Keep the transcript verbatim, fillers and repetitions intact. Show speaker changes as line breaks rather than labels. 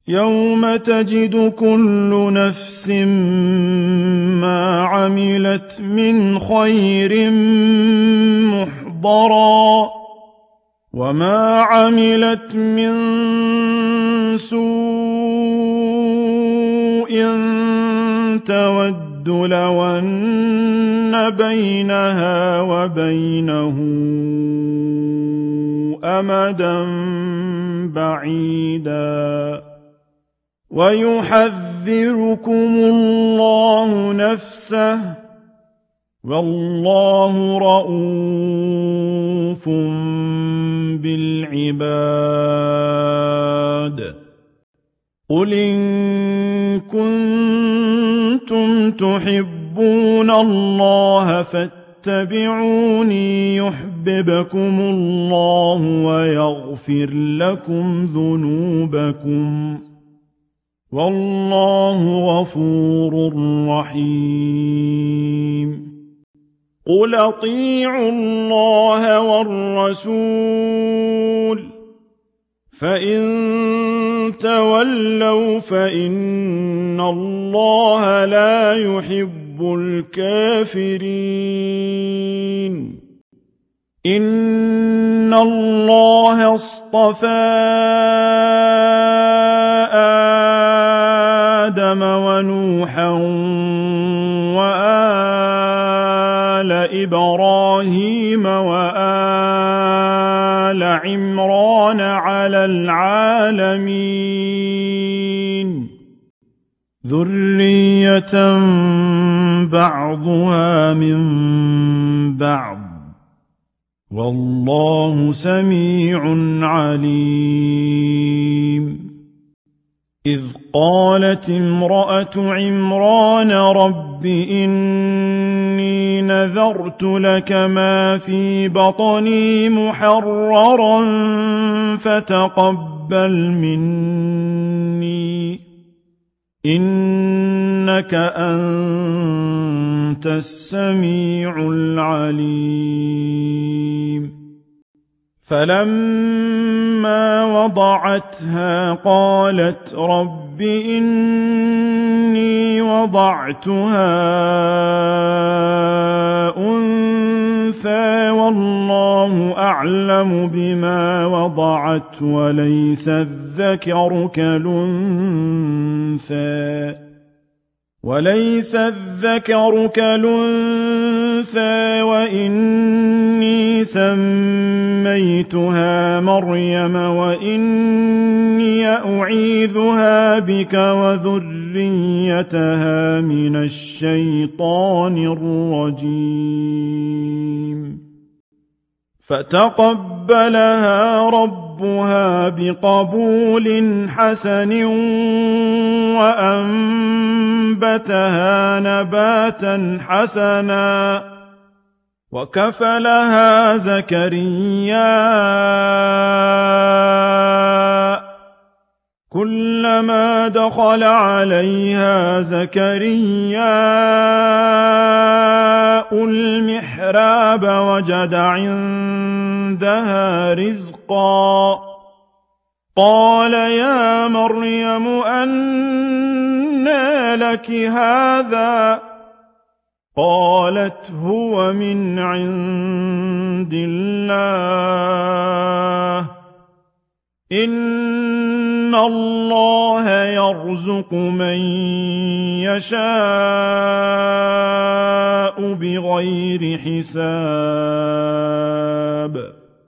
يوم تجد كل نفس ما عملت من خير محضرا وما عملت من سوء تود لو أن بينها وبينه أمدا بعيدا ويحذركم الله نفسه والله رءوف بالعباد قل إن كنتم تحبون الله فاتبعوني يحببكم الله ويغفر لكم ذنوبكم والله غفور رحيم قل أطيعوا الله والرسول فإن تولوا فإن الله لا يحب الكافرين إن الله اصطفى آدم ونوحا وآل إبراهيم وآل عمران على العالمين ذرية بعضها من بعض والله سميع عليم إذ قالت امرأة عمران رب إني نذرت لك ما في بطني محررا فتقبل مني إنك أنت السميع العليم فلما وضعتها قالت رب إني وضعتها أنثى والله أعلم بما وضعت وليس الذكر كالأنثى وليس الذكر كالأنثى وإني سميتها مريم وإني أعيذها بك وذريتها من الشيطان الرجيم فتقبلها ربها بقبول حسن وأنبتها نباتا حسنا وكفلها زكريا كلما دخل عليها زكريا المحراب وجد عندها رزقا قال يا مريم أنى لك هذا قالت هو من عند الله إن الله يرزق من يشاء بغير حساب